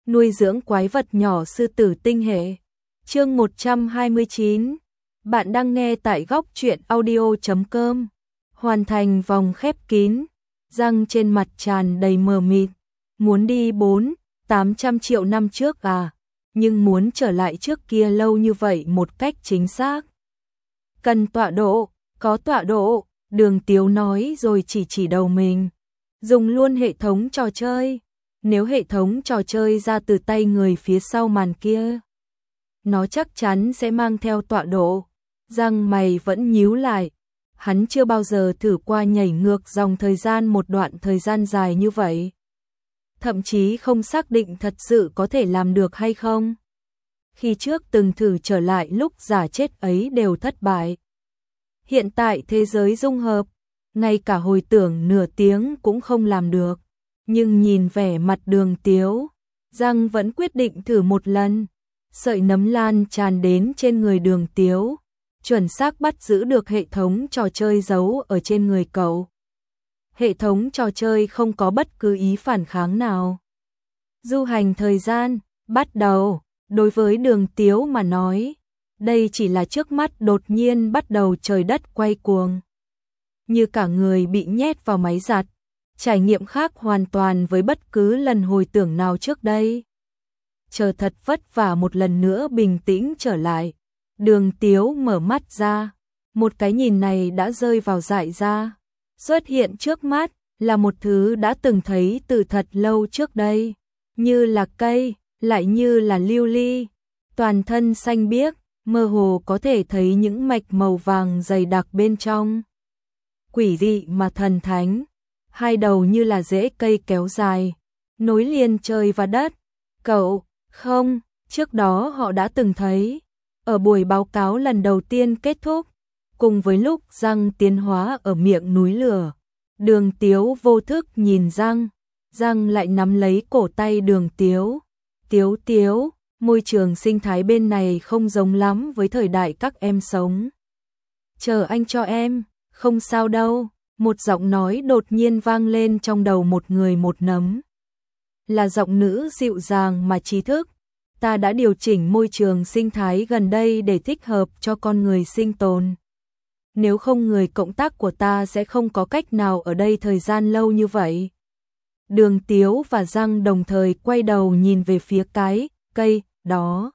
nuôi dưỡng quái vật nhỏ sư tử tinh hệ. Chương 129. Bạn đang nghe tại góc truyện audio.com. Hoàn thành vòng khép kín, răng trên mặt tràn đầy mờ mịt. Muốn đi 400-800 triệu năm trước à? Nhưng muốn trở lại trước kia lâu như vậy một cách chính xác. Cần tọa độ, có tọa độ, Đường Tiếu nói rồi chỉ đầu mình. Dùng luôn hệ thống trò chơi. Nếu hệ thống trò chơi ra từ tay người phía sau màn kia, nó chắc chắn sẽ mang theo tọa độ. Răng mày vẫn nhíu lại. Hắn chưa bao giờ thử qua nhảy ngược dòng thời gian một đoạn thời gian dài như vậy. Thậm chí không xác định thật sự có thể làm được hay không. Khi trước từng thử trở lại lúc giả chết ấy đều thất bại. Hiện tại thế giới dung hợp, ngay cả hồi tưởng nửa tiếng cũng không làm được. Nhưng nhìn vẻ mặt Đường Tiếu, răng vẫn quyết định thử một lần. Sợi nấm lan tràn đến trên người Đường Tiếu, chuẩn xác bắt giữ được hệ thống trò chơi giấu ở trên người cậu. Hệ thống trò chơi không có bất cứ ý phản kháng nào. Du hành thời gian, bắt đầu. Đối với Đường Tiếu mà nói, đây chỉ là trước mắt đột nhiên bắt đầu trời đất quay cuồng. Như cả người bị nhét vào máy giặt, trải nghiệm khác hoàn toàn với bất cứ lần hồi tưởng nào trước đây. Chờ thật vất vả một lần nữa bình tĩnh trở lại, Đường Tiếu mở mắt ra, một cái nhìn này đã rơi vào dại ra. Xuất hiện trước mắt là một thứ đã từng thấy từ thật lâu trước đây, như là cây, lại như là lưu ly, toàn thân xanh biếc, mơ hồ có thể thấy những mạch màu vàng dày đặc bên trong. Quỷ dị mà thần thánh, hai đầu như là rễ cây kéo dài, nối liền trời và đất. Cậu, không, trước đó họ đã từng thấy, ở buổi báo cáo lần đầu tiên kết thúc, cùng với lúc răng tiến hóa ở miệng núi lửa. Đường Tiếu vô thức nhìn răng, răng lại nắm lấy cổ tay Đường Tiếu. Tiếu, môi trường sinh thái bên này không giống lắm với thời đại các em sống. Chờ anh cho em, không sao đâu, một giọng nói đột nhiên vang lên trong đầu một người một nấm. Là giọng nữ dịu dàng mà trí thức. Ta đã điều chỉnh môi trường sinh thái gần đây để thích hợp cho con người sinh tồn. Nếu không người cộng tác của ta sẽ không có cách nào ở đây thời gian lâu như vậy. Đường Tiếu và răng đồng thời quay đầu nhìn về phía cái cây đó.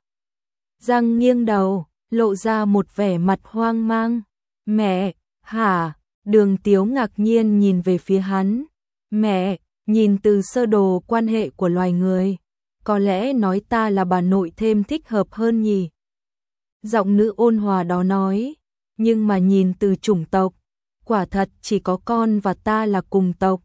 Răng nghiêng đầu, lộ ra một vẻ mặt hoang mang. Mẹ, hả? Đường Tiếu ngạc nhiên nhìn về phía hắn. Mẹ, nhìn từ sơ đồ quan hệ của loài người, có lẽ nói ta là bà nội thêm thích hợp hơn nhỉ? Giọng nữ ôn hòa đó nói. Nhưng mà nhìn từ chủng tộc, quả thật chỉ có con và ta là cùng tộc.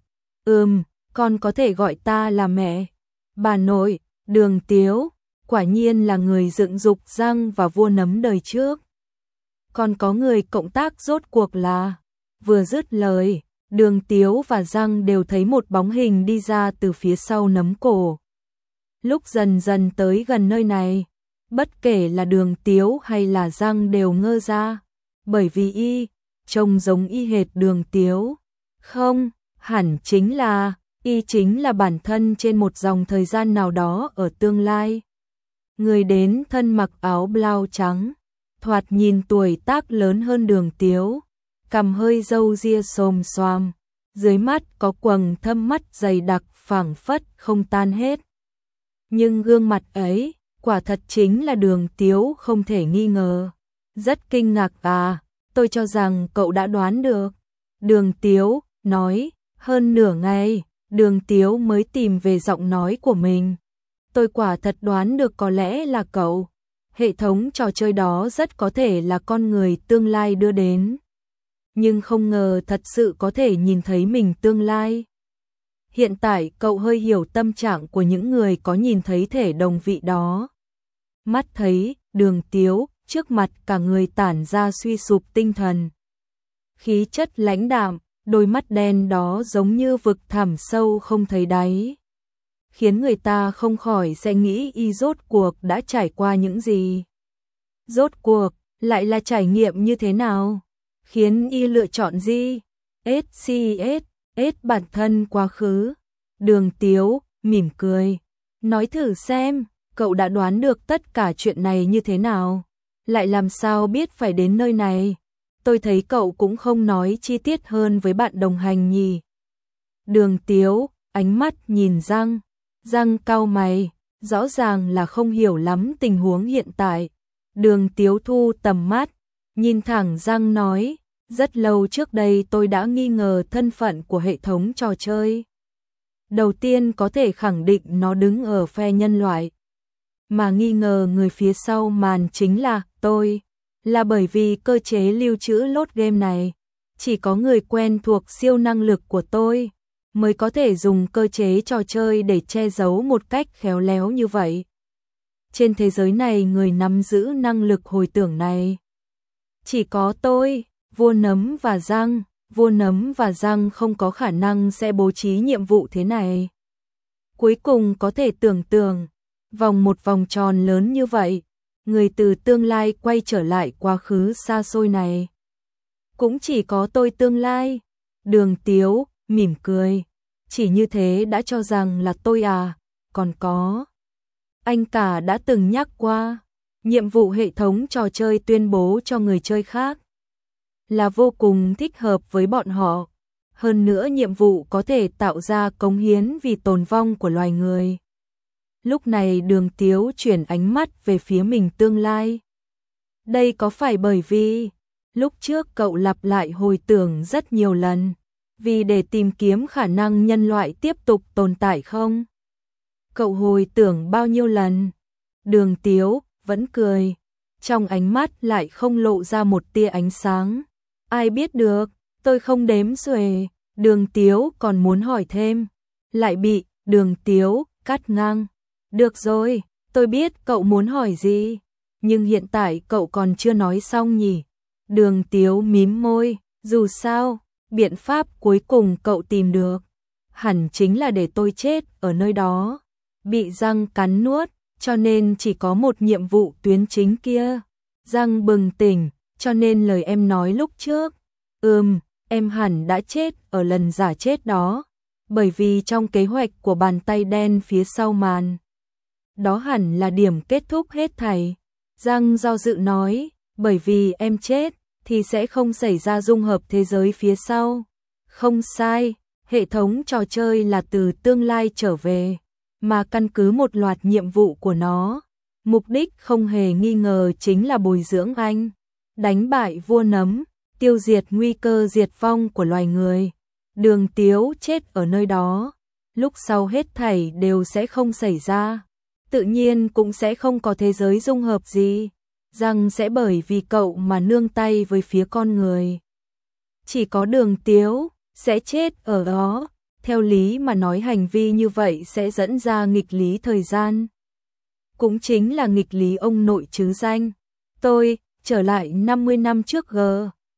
Con có thể gọi ta là mẹ. Bà nội, Đường Tiếu, quả nhiên là người dựng dục răng và vua nấm đời trước. Còn có người cộng tác rốt cuộc là... Vừa dứt lời, Đường Tiếu và răng đều thấy một bóng hình đi ra từ phía sau nấm cổ. Lúc dần dần tới gần nơi này, bất kể là Đường Tiếu hay là răng đều ngơ ra. Bởi vì trông giống y hệt Đường Tiếu. Không, hẳn chính là... chính là bản thân trên một dòng thời gian nào đó ở tương lai. Người đến thân mặc áo blau trắng, thoạt nhìn tuổi tác lớn hơn Đường Tiếu, cằm hơi râu ria xồm xoàm, dưới mắt có quầng thâm mắt dày đặc phảng phất không tan hết. Nhưng gương mặt ấy, quả thật chính là Đường Tiếu không thể nghi ngờ. Rất kinh ngạc à, tôi cho rằng cậu đã đoán được. Đường Tiếu nói, hơn nửa ngày. Đường Tiếu mới tìm về giọng nói của mình. Tôi quả thật đoán được có lẽ là cậu. Hệ thống trò chơi đó rất có thể là con người tương lai đưa đến. Nhưng không ngờ thật sự có thể nhìn thấy mình tương lai. Hiện tại cậu hơi hiểu tâm trạng của những người có nhìn thấy thể đồng vị đó. Mắt thấy Đường Tiếu, trước mặt cả người tản ra suy sụp tinh thần. Khí chất lãnh đạm, đôi mắt đen đó giống như vực thẳm sâu không thấy đáy, khiến người ta không khỏi sẽ nghĩ y rốt cuộc đã trải qua những gì. Rốt cuộc lại là trải nghiệm như thế nào, khiến y lựa chọn gì? SCS, bản thân quá khứ. Đường Tiếu mỉm cười, Nói thử xem, cậu đã đoán được tất cả chuyện này như thế nào? Lại làm sao biết phải đến nơi này? Tôi thấy cậu cũng không nói chi tiết hơn với bạn đồng hành nhỉ. Đường Tiếu, ánh mắt nhìn Giang. Giang cau mày, rõ ràng là không hiểu lắm tình huống hiện tại. Đường Tiếu thu tầm mắt, nhìn thẳng Giang nói, rất lâu trước đây tôi đã nghi ngờ thân phận của hệ thống trò chơi. Đầu tiên có thể khẳng định nó đứng ở phe nhân loại. Mà nghi ngờ người phía sau màn chính là tôi. Là bởi vì cơ chế lưu trữ lốt game này. Chỉ có người quen thuộc siêu năng lực của tôi mới có thể dùng cơ chế trò chơi để che giấu một cách khéo léo như vậy. Trên thế giới này người nắm giữ năng lực hồi tưởng này chỉ có tôi, Vua Nấm và Giang. Vua Nấm và Giang không có khả năng sẽ bố trí nhiệm vụ thế này. Cuối cùng có thể tưởng tượng, vòng một vòng tròn lớn như vậy, người từ tương lai quay trở lại quá khứ xa xôi này. Cũng chỉ có tôi tương lai. Đường Tiếu, mỉm cười. Chỉ như thế đã cho rằng là tôi à, còn có. Anh cả đã từng nhắc qua, nhiệm vụ hệ thống trò chơi tuyên bố cho người chơi khác là vô cùng thích hợp với bọn họ. Hơn nữa nhiệm vụ có thể tạo ra cống hiến vì tồn vong của loài người. Lúc này Đường Tiếu chuyển ánh mắt về phía mình tương lai. Đây có phải bởi vì lúc trước cậu lặp lại hồi tưởng rất nhiều lần, vì để tìm kiếm khả năng nhân loại tiếp tục tồn tại không? Cậu hồi tưởng bao nhiêu lần? Đường Tiếu vẫn cười, trong ánh mắt lại không lộ ra một tia ánh sáng. Ai biết được, tôi không đếm xuể. Đường Tiếu còn muốn hỏi thêm, lại bị Đường Tiếu cắt ngang. Được rồi, tôi biết cậu muốn hỏi gì, nhưng hiện tại cậu còn chưa nói xong nhỉ? Đường Tiếu mím môi, dù sao, biện pháp cuối cùng cậu tìm được hẳn chính là để tôi chết ở nơi đó, bị Giang cắn nuốt, cho nên chỉ có một nhiệm vụ tuyến chính kia. Giang bừng tỉnh, cho nên lời em nói lúc trước, em hẳn đã chết ở lần giả chết đó, bởi vì trong kế hoạch của bàn tay đen phía sau màn. Đó hẳn là điểm kết thúc hết thảy. Giang do dự nói, bởi vì em chết, thì sẽ không xảy ra dung hợp thế giới phía sau. Không sai, hệ thống trò chơi là từ tương lai trở về, mà căn cứ một loạt nhiệm vụ của nó. Mục đích không hề nghi ngờ chính là bồi dưỡng anh, đánh bại vua nấm, tiêu diệt nguy cơ diệt vong của loài người. Đường Tiếu chết ở nơi đó, lúc sau hết thảy đều sẽ không xảy ra. Tự nhiên cũng sẽ không có thế giới dung hợp gì, rằng sẽ bởi vì cậu mà nương tay với phía con người. Chỉ có Đường Tiếu sẽ chết ở đó, theo lý mà nói hành vi như vậy sẽ dẫn ra nghịch lý thời gian. Cũng chính là nghịch lý ông nội chứ danh. Tôi trở lại 50 năm trước g.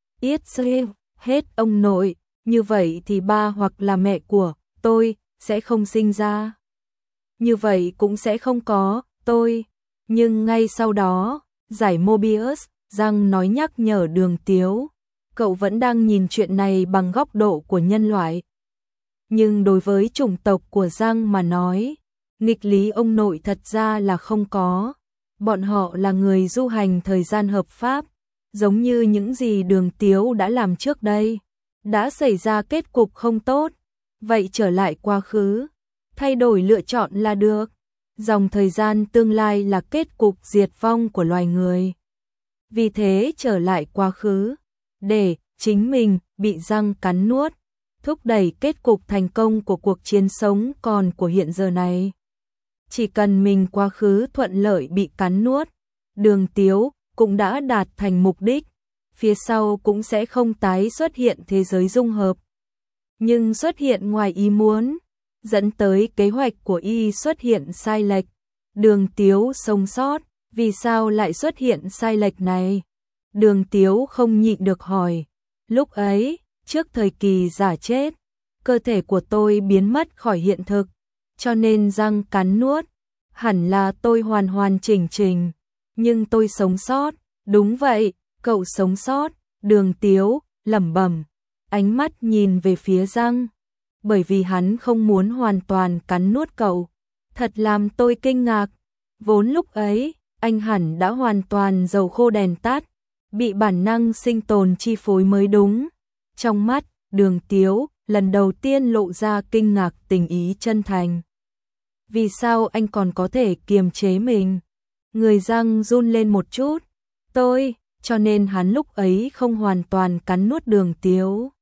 Hết ông nội, như vậy thì ba hoặc là mẹ của tôi sẽ không sinh ra. Như vậy cũng sẽ không có tôi. Nhưng ngay sau đó, giải Mobius, Giang nói nhắc nhở Đường Tiếu, cậu vẫn đang nhìn chuyện này bằng góc độ của nhân loại. Nhưng đối với chủng tộc của Giang mà nói, nghịch lý ông nội thật ra là không có. Bọn họ là người du hành thời gian hợp pháp, giống như những gì Đường Tiếu đã làm trước đây. Đã xảy ra kết cục không tốt, vậy trở lại quá khứ, thay đổi lựa chọn là được. Dòng thời gian tương lai là kết cục diệt vong của loài người. Vì thế trở lại quá khứ, để chính mình bị răng cắn nuốt, thúc đẩy kết cục thành công của cuộc chiến sống còn của hiện giờ này. Chỉ cần mình quá khứ thuận lợi bị cắn nuốt, Đường Tiếu cũng đã đạt thành mục đích, phía sau cũng sẽ không tái xuất hiện thế giới dung hợp. Nhưng xuất hiện ngoài ý muốn, dẫn tới kế hoạch của y xuất hiện sai lệch. Đường Tiếu sống sót, vì sao lại xuất hiện sai lệch này? Đường Tiếu không nhịn được hỏi. Lúc ấy, trước thời kỳ giả chết, cơ thể của tôi biến mất khỏi hiện thực, cho nên răng cắn nuốt. Hẳn là tôi hoàn hoàn chỉnh chỉnh, nhưng tôi sống sót. Đúng vậy, cậu sống sót. Đường Tiếu lẩm bẩm, ánh mắt nhìn về phía Giang, bởi vì hắn không muốn hoàn toàn cắn nuốt cậu, Thật làm tôi kinh ngạc. Vốn lúc ấy, anh hẳn đã hoàn toàn dầu khô đèn tắt, bị bản năng sinh tồn chi phối mới đúng. Trong mắt, Đường Tiếu lần đầu tiên lộ ra kinh ngạc tình ý chân thành. Vì sao anh còn có thể kiềm chế mình? Người Giang run lên một chút. Cho nên hắn lúc ấy không hoàn toàn cắn nuốt Đường Tiếu.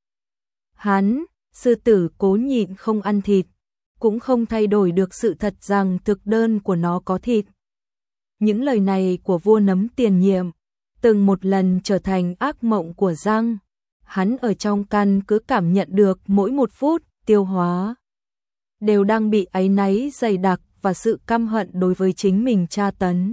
Hắn, sư tử cố nhịn không ăn thịt, cũng không thay đổi được sự thật rằng thực đơn của nó có thịt. Những lời này của vua nấm tiền nhiệm, từng một lần trở thành ác mộng của Giang. Hắn ở trong căn cứ cảm nhận được mỗi một phút tiêu hóa đều đang bị áy náy dày đặc và sự căm hận đối với chính mình tra tấn.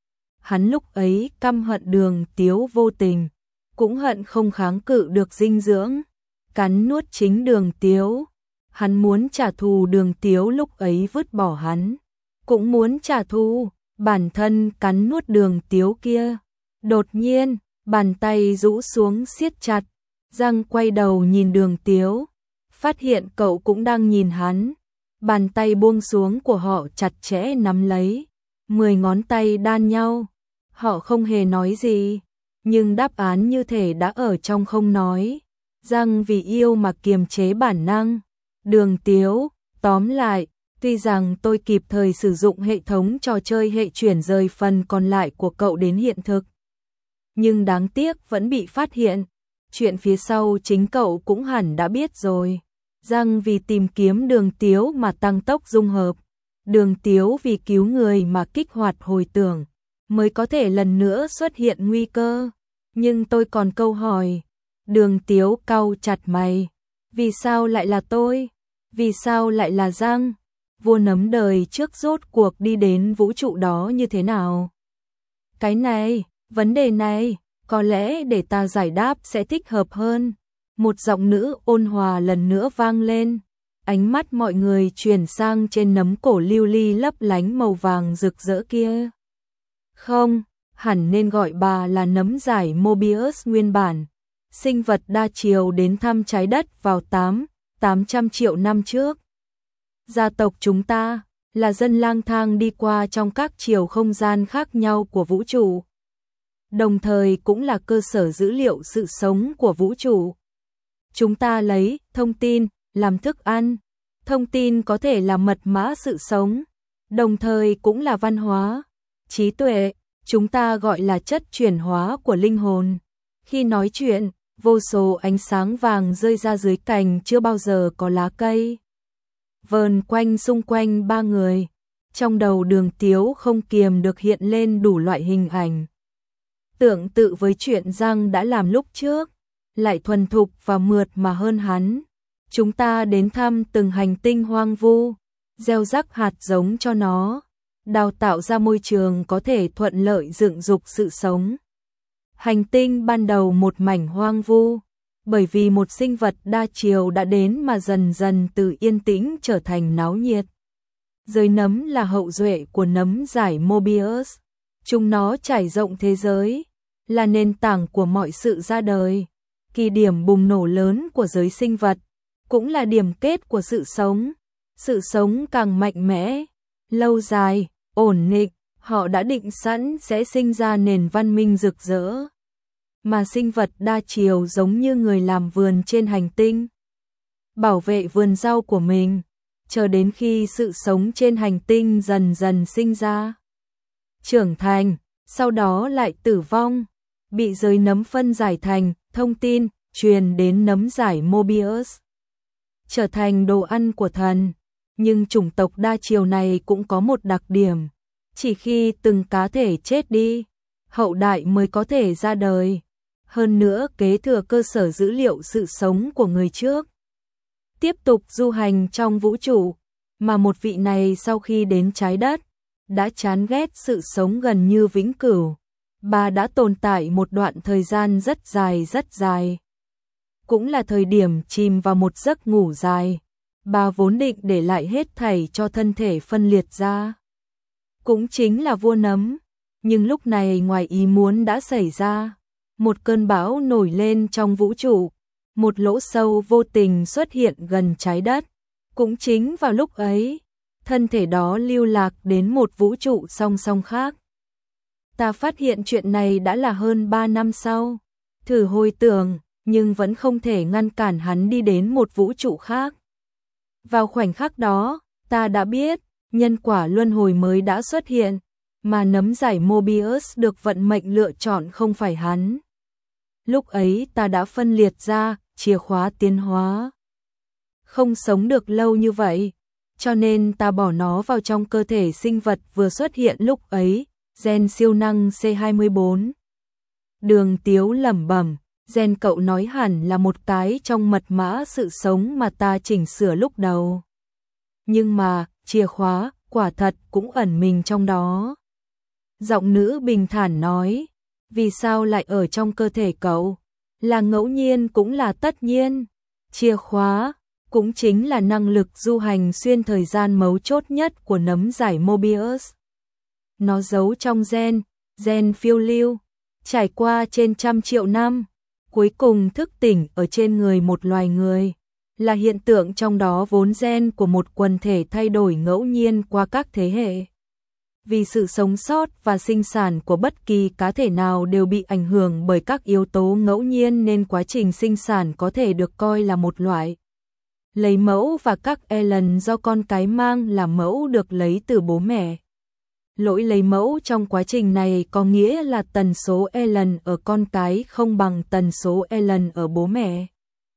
Hắn lúc ấy căm hận Đường Tiếu vô tình, cũng hận không kháng cự được dinh dưỡng, cắn nuốt chính Đường Tiếu. Hắn muốn trả thù Đường Tiếu lúc ấy vứt bỏ hắn, cũng muốn trả thù bản thân cắn nuốt Đường Tiếu kia. Đột nhiên, bàn tay rũ xuống siết chặt, Giang quay đầu nhìn Đường Tiếu, phát hiện cậu cũng đang nhìn hắn. Bàn tay buông xuống của họ chặt chẽ nắm lấy, 10 ngón tay đan nhau. Họ không hề nói gì, nhưng đáp án như thể đã ở trong không nói. Giang vì yêu mà kiềm chế bản năng. Đường Tiếu, tóm lại, tuy rằng tôi kịp thời sử dụng hệ thống trò chơi hệ chuyển rời phần còn lại của cậu đến hiện thực, nhưng đáng tiếc vẫn bị phát hiện. Chuyện phía sau chính cậu cũng hẳn đã biết rồi. Giang vì tìm kiếm Đường Tiếu mà tăng tốc dung hợp, Đường Tiếu vì cứu người mà kích hoạt hồi tưởng, mới có thể lần nữa xuất hiện nguy cơ. Nhưng tôi còn câu hỏi. Đường Tiếu cau chặt mày. Vì sao lại là tôi? Vì sao lại là Giang? Vua nấm đời trước rốt cuộc đi đến vũ trụ đó như thế nào? Cái này, vấn đề này, có lẽ để ta giải đáp sẽ thích hợp hơn. Một giọng nữ ôn hòa lần nữa vang lên. Ánh mắt mọi người chuyển sang trên nấm cổ lưu ly lấp lánh màu vàng rực rỡ kia. Không, hẳn nên gọi bà là nấm giải Mobius nguyên bản. Sinh vật đa chiều đến thăm trái đất vào 800 triệu năm trước. Gia tộc chúng ta là dân lang thang đi qua trong các chiều không gian khác nhau của vũ trụ, đồng thời cũng là cơ sở dữ liệu sự sống của vũ trụ. Chúng ta lấy thông tin làm thức ăn, thông tin có thể là mật mã sự sống, đồng thời cũng là văn hóa, trí tuệ, chúng ta gọi là chất chuyển hóa của linh hồn. Khi nói chuyện, vô số ánh sáng vàng rơi ra dưới cành chưa bao giờ có lá cây, vờn quanh xung quanh ba người. Trong đầu Đường Tiếu không kiềm được hiện lên đủ loại hình ảnh, tương tự với chuyện Giang đã làm lúc trước, lại thuần thục và mượt mà hơn hắn. Chúng ta đến thăm từng hành tinh hoang vu, gieo rắc hạt giống cho nó, đào tạo ra môi trường có thể thuận lợi dựng dục sự sống. Hành tinh ban đầu một mảnh hoang vu, bởi vì một sinh vật đa chiều đã đến mà dần dần từ yên tĩnh trở thành náo nhiệt. Giới nấm là hậu duệ của nấm giải Mobius, chúng nó trải rộng thế giới, là nền tảng của mọi sự ra đời, kỳ điểm bùng nổ lớn của giới sinh vật, cũng là điểm kết của sự sống. Sự sống càng mạnh mẽ, lâu dài, ổn định, họ đã định sẵn sẽ sinh ra nền văn minh rực rỡ. Mà sinh vật đa chiều giống như người làm vườn trên hành tinh, bảo vệ vườn rau của mình, chờ đến khi sự sống trên hành tinh dần dần sinh ra, trưởng thành, sau đó lại tử vong, bị giới nấm phân giải thành thông tin, truyền đến nấm giải Mobius, trở thành đồ ăn của thần. Nhưng chủng tộc đa chiều này cũng có một đặc điểm, chỉ khi từng cá thể chết đi, hậu đại mới có thể ra đời, hơn nữa kế thừa cơ sở dữ liệu sự sống của người trước, tiếp tục du hành trong vũ trụ. Mà một vị này sau khi đến trái đất, đã chán ghét sự sống gần như vĩnh cửu. Bà đã tồn tại một đoạn thời gian rất dài. Cũng là thời điểm chìm vào một giấc ngủ dài. Bà vốn định để lại hết thảy cho thân thể phân liệt ra, cũng chính là vua nấm. Nhưng lúc này ngoài ý muốn đã xảy ra. Một cơn bão nổi lên trong vũ trụ, một lỗ sâu vô tình xuất hiện gần trái đất. Cũng chính vào lúc ấy, thân thể đó lưu lạc đến một vũ trụ song song khác. Ta phát hiện chuyện này đã là hơn 3 năm sau. Thử hồi tưởng, nhưng vẫn không thể ngăn cản hắn đi đến một vũ trụ khác. Vào khoảnh khắc đó, ta đã biết, nhân quả luân hồi mới đã xuất hiện, mà nấm giải Mobius được vận mệnh lựa chọn không phải hắn. Lúc ấy ta đã phân liệt ra, chìa khóa tiến hóa. Không sống được lâu như vậy, cho nên ta bỏ nó vào trong cơ thể sinh vật vừa xuất hiện lúc ấy, gen siêu năng C24. Đường Tiếu lẩm bẩm, gen cậu nói hẳn là một cái trong mật mã sự sống mà ta chỉnh sửa lúc đầu. Nhưng mà, chìa khóa, quả thật cũng ẩn mình trong đó. Giọng nữ bình thản nói, vì sao lại ở trong cơ thể cậu? Là ngẫu nhiên cũng là tất nhiên. Chìa khóa, cũng chính là năng lực du hành xuyên thời gian mấu chốt nhất của nấm giải Mobius. Nó giấu trong gen phiêu lưu, trải qua trên trăm triệu năm, cuối cùng thức tỉnh ở trên người một loài người, là hiện tượng trong đó vốn gen của một quần thể thay đổi ngẫu nhiên qua các thế hệ. Vì sự sống sót và sinh sản của bất kỳ cá thể nào đều bị ảnh hưởng bởi các yếu tố ngẫu nhiên nên quá trình sinh sản có thể được coi là một loại lấy mẫu và các elen do con cái mang là mẫu được lấy từ bố mẹ. Lỗi lấy mẫu trong quá trình này có nghĩa là tần số elen ở con cái không bằng tần số elen ở bố mẹ.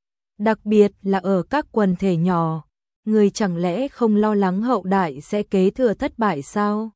Đặc biệt là ở các quần thể nhỏ, người chẳng lẽ không lo lắng hậu đại sẽ kế thừa thất bại sao?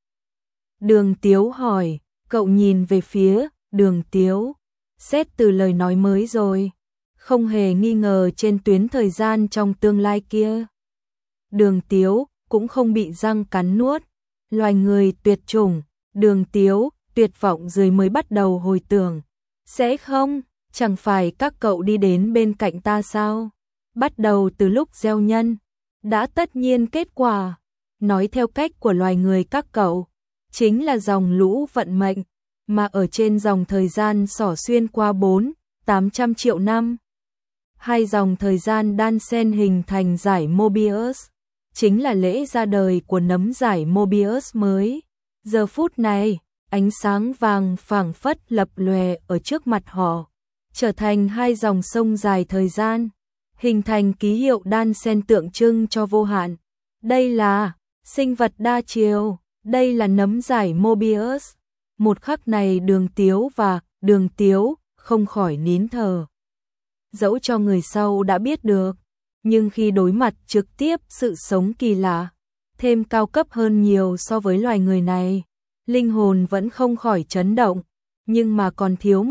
Đường Tiếu hỏi, cậu nhìn về phía Đường Tiếu, xét từ lời nói mới rồi, không hề nghi ngờ trên tuyến thời gian trong tương lai kia. Đường Tiếu cũng không bị răng cắn nuốt, loài người tuyệt chủng, Đường Tiếu tuyệt vọng rồi mới bắt đầu hồi tưởng. Sẽ không, chẳng phải các cậu đi đến bên cạnh ta sao? Bắt đầu từ lúc gieo nhân, đã tất nhiên kết quả, nói theo cách của loài người các cậu, chính là dòng lũ vận mệnh, mà ở trên dòng thời gian xỏ xuyên qua 400-800 triệu năm. Hai dòng thời gian đan xen hình thành giải Mobius, chính là lễ ra đời của nấm giải Mobius mới. Giờ phút này, ánh sáng vàng phảng phất lập lòe ở trước mặt họ, trở thành hai dòng sông dài thời gian, hình thành ký hiệu đan xen tượng trưng cho vô hạn. Đây là sinh vật đa chiều, đây là nấm giải Mobius. Một khắc này Đường Tiếu không khỏi nín thở. Dẫu cho người sau đã biết được, nhưng khi đối mặt trực tiếp sự sống kỳ lạ, thêm cao cấp hơn nhiều so với loài người này, linh hồn vẫn không khỏi chấn động, nhưng mà còn thiếu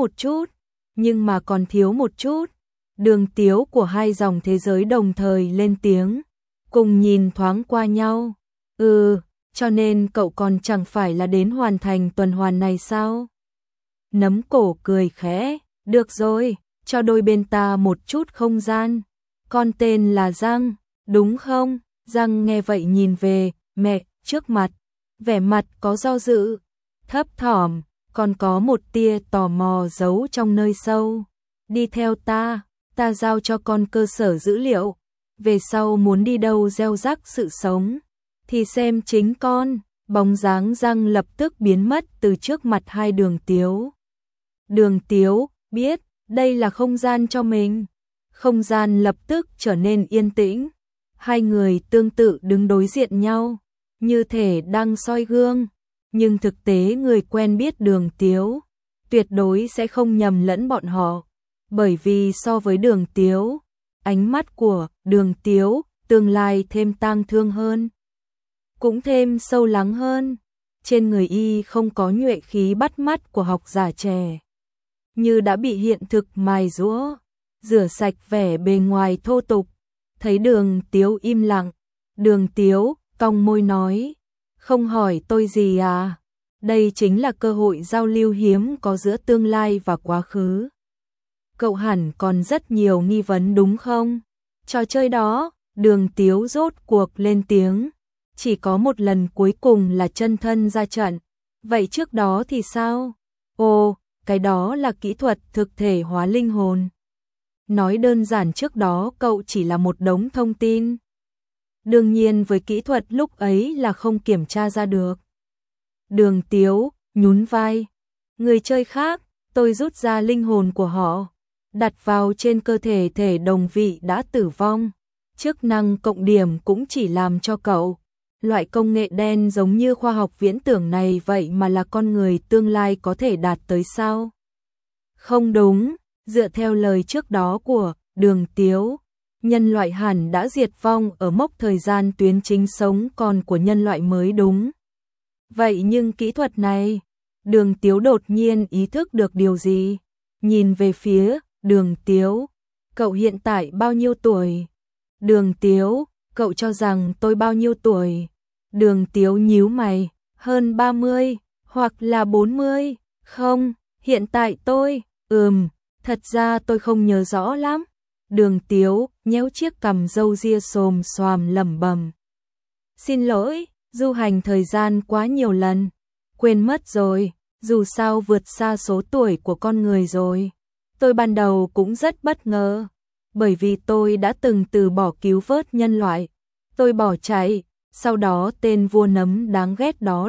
một chút. Đường Tiếu của hai dòng thế giới đồng thời lên tiếng, cùng nhìn thoáng qua nhau. Cho nên cậu còn chẳng phải là đến hoàn thành tuần hoàn này sao? Nấm cổ cười khẽ, được rồi, cho đôi bên ta một chút không gian. Con tên là Giang, đúng không? Giang nghe vậy nhìn về mẹ trước mặt, vẻ mặt có do dự, thấp thỏm, còn có một tia tò mò giấu trong nơi sâu. Đi theo ta giao cho con cơ sở dữ liệu, về sau muốn đi đâu gieo rắc sự sống, thì xem chính con. Bóng dáng Giang lập tức biến mất từ trước mặt hai Đường Tiếu. Đường Tiếu biết đây là không gian cho mình. Không gian lập tức trở nên yên tĩnh. Hai người tương tự đứng đối diện nhau, như thể đang soi gương. Nhưng thực tế người quen biết Đường Tiếu tuyệt đối sẽ không nhầm lẫn bọn họ. Bởi vì so với Đường Tiếu, ánh mắt của Đường Tiếu tương lai thêm tang thương hơn, cũng thêm sâu lắng hơn. Trên người y không có nhuệ khí bắt mắt của học giả trẻ, như đã bị hiện thực mài giũa, rửa sạch vẻ bề ngoài thô tục. Thấy Đường Tiếu im lặng, Đường Tiếu cong môi nói, không hỏi tôi gì à? Đây chính là cơ hội giao lưu hiếm có giữa tương lai và quá khứ. Cậu hẳn còn rất nhiều nghi vấn đúng không? Trò chơi đó, Đường Tiếu rốt cuộc lên tiếng. Chỉ có một lần cuối cùng là chân thân ra trận. Vậy trước đó thì sao? Ồ, cái đó là kỹ thuật thực thể hóa linh hồn. Nói đơn giản trước đó cậu chỉ là một đống thông tin. Đương nhiên với kỹ thuật lúc ấy là không kiểm tra ra được. Đường Tiếu nhún vai. Người chơi khác, tôi rút ra linh hồn của họ, đặt vào trên cơ thể thể đồng vị đã tử vong. Chức năng cộng điểm cũng chỉ làm cho cậu. Loại công nghệ đen giống như khoa học viễn tưởng này vậy mà là con người tương lai có thể đạt tới sao? Không đúng, dựa theo lời trước đó của Đường Tiếu, nhân loại hẳn đã diệt vong ở mốc thời gian tuyến chính sống còn của nhân loại mới đúng. Vậy nhưng kỹ thuật này, Đường Tiếu đột nhiên ý thức được điều gì? Nhìn về phía Đường Tiếu, cậu hiện tại bao nhiêu tuổi? Đường Tiếu, cậu cho rằng tôi bao nhiêu tuổi? Đường Tiếu nhíu mày, hơn 30, hoặc là 40, không, hiện tại tôi, thật ra tôi không nhớ rõ lắm. Đường Tiếu nhéo chiếc cằm râu ria xồm xoàm lẩm bẩm. Xin lỗi, du hành thời gian quá nhiều lần, quên mất rồi, dù sao vượt xa số tuổi của con người rồi. Tôi ban đầu cũng rất bất ngờ, bởi vì tôi đã từng từ bỏ cứu vớt nhân loại. Tôi bỏ chạy, sau đó tên vua nấm đáng ghét đó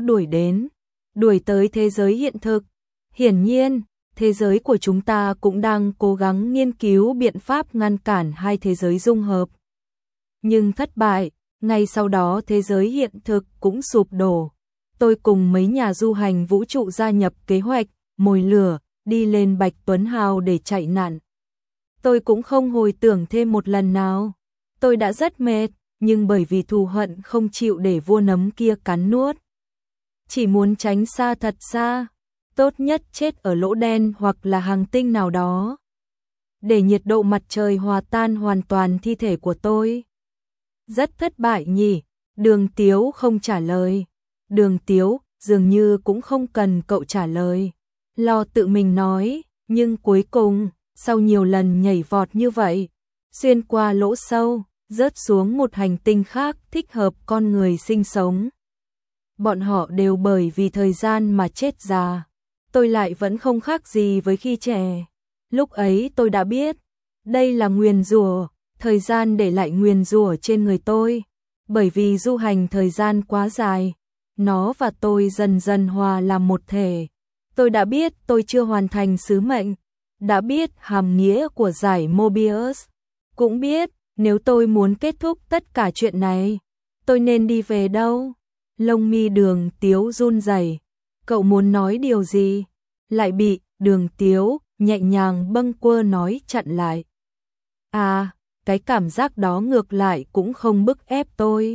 đuổi tới thế giới hiện thực. Hiển nhiên, thế giới của chúng ta cũng đang cố gắng nghiên cứu biện pháp ngăn cản hai thế giới dung hợp. Nhưng thất bại, ngay sau đó thế giới hiện thực cũng sụp đổ. Tôi cùng mấy nhà du hành vũ trụ gia nhập kế hoạch, mồi lửa, đi lên Bạch Tuấn Hào để chạy nạn. Tôi cũng không hồi tưởng thêm một lần nào. Tôi đã rất mệt, nhưng bởi vì thù hận không chịu để vua nấm kia cắn nuốt. Chỉ muốn tránh xa thật xa, tốt nhất chết ở lỗ đen hoặc là hành tinh nào đó. Để nhiệt độ mặt trời hòa tan hoàn toàn thi thể của tôi. Rất thất bại nhỉ? Đường Tiếu không trả lời. Đường Tiếu dường như cũng không cần cậu trả lời. Lo tự mình nói, nhưng cuối cùng, sau nhiều lần nhảy vọt như vậy, xuyên qua lỗ sâu, rớt xuống một hành tinh khác thích hợp con người sinh sống. Bọn họ đều bởi vì thời gian mà chết già. Tôi lại vẫn không khác gì với khi trẻ. Lúc ấy tôi đã biết, đây là nguyền rủa, thời gian để lại nguyền rủa trên người tôi. Bởi vì du hành thời gian quá dài, nó và tôi dần dần hòa làm một thể. Tôi đã biết tôi chưa hoàn thành sứ mệnh, đã biết hàm nghĩa của giải Mobius, cũng biết nếu tôi muốn kết thúc tất cả chuyện này, tôi nên đi về đâu. Lông mi Đường Tiếu run rẩy. Cậu muốn nói điều gì? Lại bị Đường Tiếu nhẹ nhàng bâng quơ nói chặn lại. À, cái cảm giác đó ngược lại cũng không bức ép tôi.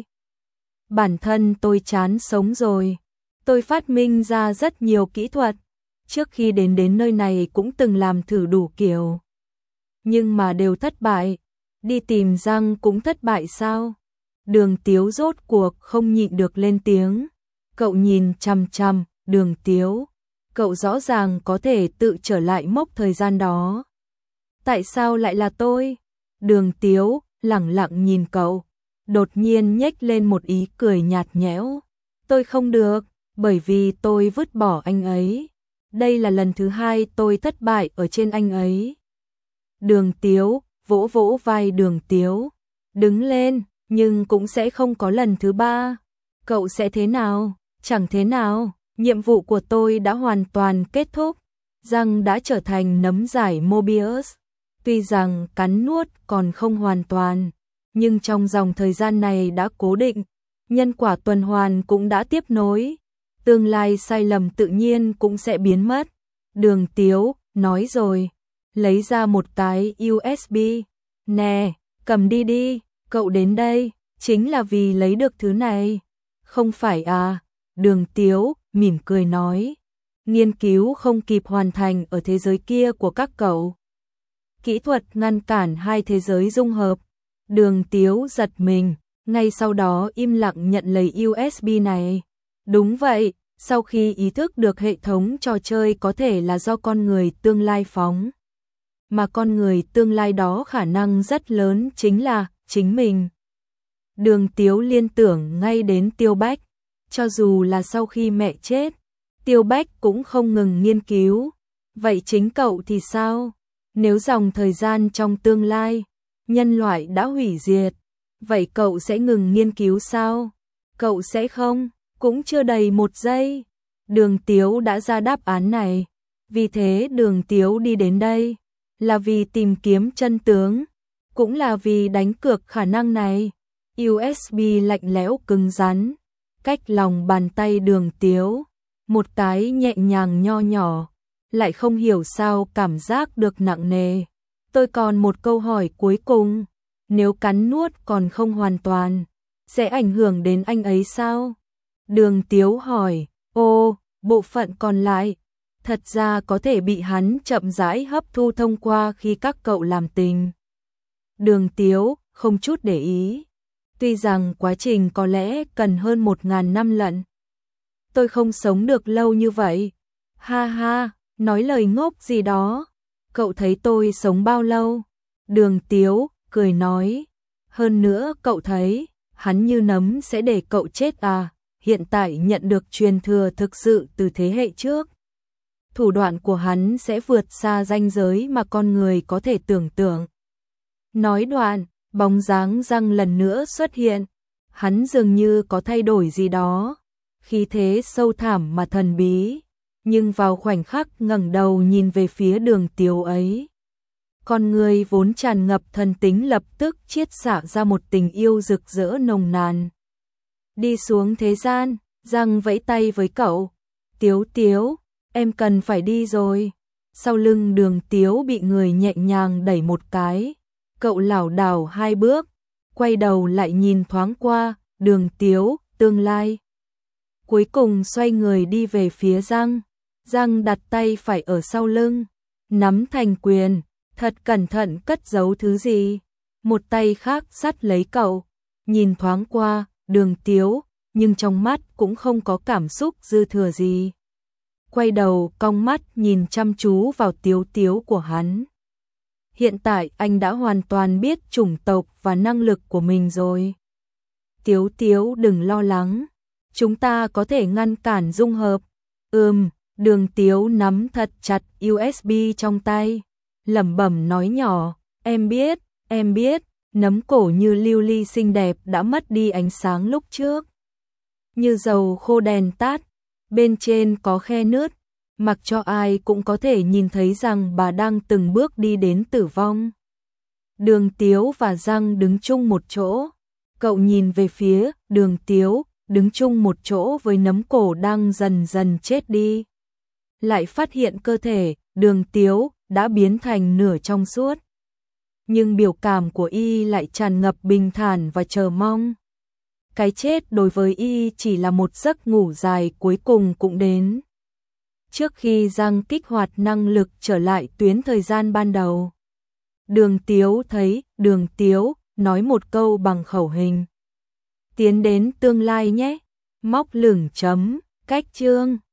Bản thân tôi chán sống rồi. Tôi phát minh ra rất nhiều kỹ thuật. Trước khi đến nơi này cũng từng làm thử đủ kiểu. Nhưng mà đều thất bại. Đi tìm răng cũng thất bại sao? Đường Tiếu rốt cuộc không nhịn được lên tiếng. Cậu nhìn chằm chằm Đường Tiếu. Cậu rõ ràng có thể tự trở lại mốc thời gian đó. Tại sao lại là tôi? Đường Tiếu lẳng lặng nhìn cậu. Đột nhiên nhếch lên một ý cười nhạt nhẽo. Tôi không được, bởi vì tôi vứt bỏ anh ấy. Đây là lần thứ 2 tôi thất bại ở trên anh ấy. Đường Tiếu vỗ vỗ vai Đường Tiếu. Đứng lên, nhưng cũng sẽ không có lần thứ 3. Cậu sẽ thế nào? Chẳng thế nào, nhiệm vụ của tôi đã hoàn toàn kết thúc. Răng đã trở thành nấm giải Mobius. Tuy rằng cắn nuốt còn không hoàn toàn, nhưng trong dòng thời gian này đã cố định. Nhân quả tuần hoàn cũng đã tiếp nối. Tương lai sai lầm tự nhiên cũng sẽ biến mất. Đường Tiếu nói rồi, lấy ra một cái USB. Nè, cầm đi đi, cậu đến đây, chính là vì lấy được thứ này. Không phải à? Đường Tiếu mỉm cười nói. Nghiên cứu không kịp hoàn thành ở thế giới kia của các cậu. Kỹ thuật ngăn cản hai thế giới dung hợp. Đường Tiếu giật mình, ngay sau đó im lặng nhận lấy USB này. Đúng vậy, sau khi ý thức được hệ thống trò chơi có thể là do con người tương lai phóng. Mà con người tương lai đó khả năng rất lớn chính là chính mình. Đường Tiếu liên tưởng ngay đến Tiêu Bách. Cho dù là sau khi mẹ chết, Tiêu Bách cũng không ngừng nghiên cứu. Vậy chính cậu thì sao? Nếu dòng thời gian trong tương lai, nhân loại đã hủy diệt, Vậy cậu sẽ ngừng nghiên cứu sao? Cậu sẽ không? Cũng chưa đầy 1 giây. Đường Tiếu đã ra đáp án này. Vì thế Đường Tiếu đi đến đây. Là vì tìm kiếm chân tướng. Cũng là vì đánh cược khả năng này. USB lạnh lẽo cứng rắn. Cách lòng bàn tay Đường Tiếu. Một cái nhẹ nhàng nho nhỏ. Lại không hiểu sao cảm giác được nặng nề. Tôi còn một câu hỏi cuối cùng. Nếu cắn nuốt còn không hoàn toàn, sẽ ảnh hưởng đến anh ấy sao? Đường Tiếu hỏi, bộ phận còn lại, thật ra có thể bị hắn chậm rãi hấp thu thông qua khi các cậu làm tình. Đường Tiếu không chút để ý, tuy rằng quá trình có lẽ cần hơn 1000 năm lận. Tôi không sống được lâu như vậy. Ha ha, nói lời ngốc gì đó. Cậu thấy tôi sống bao lâu? Đường Tiếu cười nói, hơn nữa cậu thấy, hắn như nấm sẽ để cậu chết à, hiện tại nhận được truyền thừa thực sự từ thế hệ trước. Thủ đoạn của hắn sẽ vượt xa ranh giới mà con người có thể tưởng tượng. Nói đoạn, bóng dáng Giang lần nữa xuất hiện, hắn dường như có thay đổi gì đó, khí thế sâu thẳm mà thần bí, nhưng vào khoảnh khắc ngẩng đầu nhìn về phía Đường Tiếu ấy. Con người vốn tràn ngập thần tính lập tức chiết xạ ra một tình yêu rực rỡ nồng nàn. Đi xuống thế gian, Giang vẫy tay với cậu. Tiếu Tiếu, em cần phải đi rồi. Sau lưng Đường Tiếu bị người nhẹ nhàng đẩy một cái. Cậu lảo đảo 2 bước, quay đầu lại nhìn thoáng qua, Đường Tiếu, tương lai. Cuối cùng xoay người đi về phía Giang. Giang đặt tay phải ở sau lưng, nắm thành quyền. Thật cẩn thận cất giấu thứ gì. Một tay khác dắt lấy cậu, nhìn thoáng qua, Đường Tiếu, nhưng trong mắt cũng không có cảm xúc dư thừa gì. Quay đầu cong mắt nhìn chăm chú vào Tiếu Tiếu của hắn. Hiện tại anh đã hoàn toàn biết chủng tộc và năng lực của mình rồi. Tiếu Tiếu đừng lo lắng, chúng ta có thể ngăn cản dung hợp. Đường Tiếu nắm thật chặt USB trong tay. Lẩm bẩm nói nhỏ, em biết, nấm cổ như lưu ly xinh đẹp đã mất đi ánh sáng lúc trước. Như dầu khô đèn tắt, bên trên có khe nứt, mặc cho ai cũng có thể nhìn thấy rằng bà đang từng bước đi đến tử vong. Đường Tiếu và Giang đứng chung một chỗ, cậu nhìn về phía Đường Tiếu, đứng chung một chỗ với nấm cổ đang dần dần chết đi. Lại phát hiện cơ thể, Đường Tiếu đã biến thành nửa trong suốt. Nhưng biểu cảm của y lại tràn ngập bình thản và chờ mong. Cái chết đối với y chỉ là một giấc ngủ dài cuối cùng cũng đến. Trước khi Giang kích hoạt năng lực trở lại tuyến thời gian ban đầu. Đường Tiếu thấy, Đường Tiếu nói một câu bằng khẩu hình. Tiến đến tương lai nhé. Móc lửng chấm, cách chương.